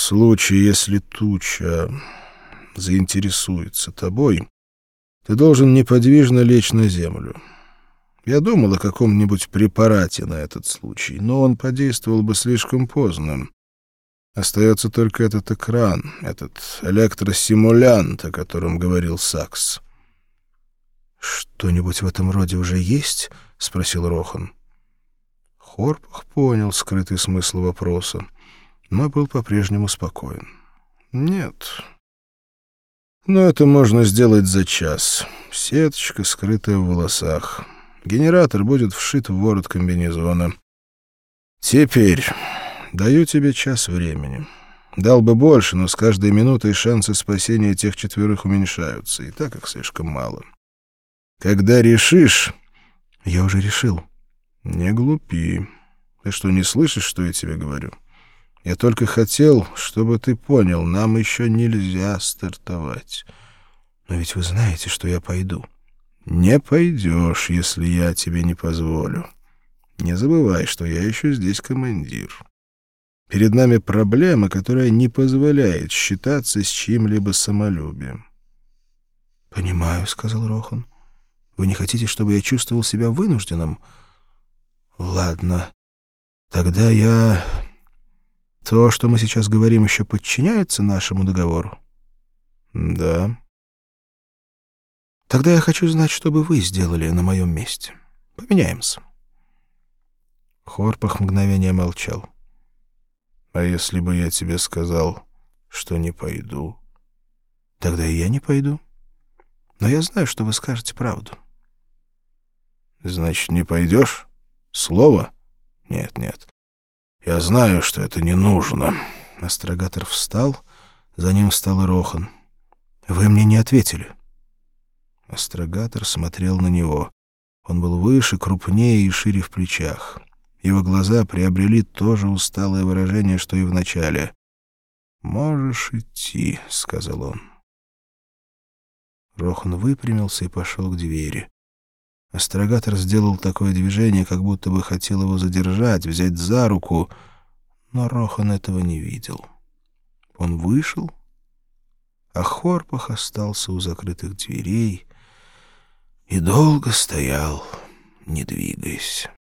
случае, если туча заинтересуется тобой, ты должен неподвижно лечь на землю. Я думал о каком-нибудь препарате на этот случай, но он подействовал бы слишком поздно. Остается только этот экран, этот электросимулянт, о котором говорил Сакс. «Что-нибудь в этом роде уже есть?» — спросил Рохан. Хорпах понял скрытый смысл вопроса, но был по-прежнему спокоен. «Нет. Но это можно сделать за час. Сеточка, скрытая в волосах. Генератор будет вшит в ворот комбинезона. Теперь даю тебе час времени. Дал бы больше, но с каждой минутой шансы спасения тех 4 уменьшаются, и так их слишком мало. Когда решишь...» «Я уже решил». «Не глупи. Ты что, не слышишь, что я тебе говорю? Я только хотел, чтобы ты понял, нам еще нельзя стартовать. Но ведь вы знаете, что я пойду». «Не пойдешь, если я тебе не позволю. Не забывай, что я еще здесь командир. Перед нами проблема, которая не позволяет считаться с чьим-либо самолюбием». «Понимаю», — сказал Рохан. «Вы не хотите, чтобы я чувствовал себя вынужденным? Ладно. Тогда я... То, что мы сейчас говорим, еще подчиняется нашему договору?» «Да». «Тогда я хочу знать, что бы вы сделали на моем месте. Поменяемся». Хорпах мгновение молчал. «А если бы я тебе сказал, что не пойду?» «Тогда и я не пойду. Но я знаю, что вы скажете правду». «Значит, не пойдешь? Слово?» «Нет, нет. Я знаю, что это не нужно». Астрогатор встал, за ним встал и Рохан. «Вы мне не ответили». Астрогатор смотрел на него. Он был выше, крупнее и шире в плечах. Его глаза приобрели то же усталое выражение, что и в начале. «Можешь идти», — сказал он. Рохан выпрямился и пошел к двери. Астрогатор сделал такое движение, как будто бы хотел его задержать, взять за руку, но Рохан этого не видел. Он вышел, а Хорпах остался у закрытых дверей и долго стоял, не двигаясь.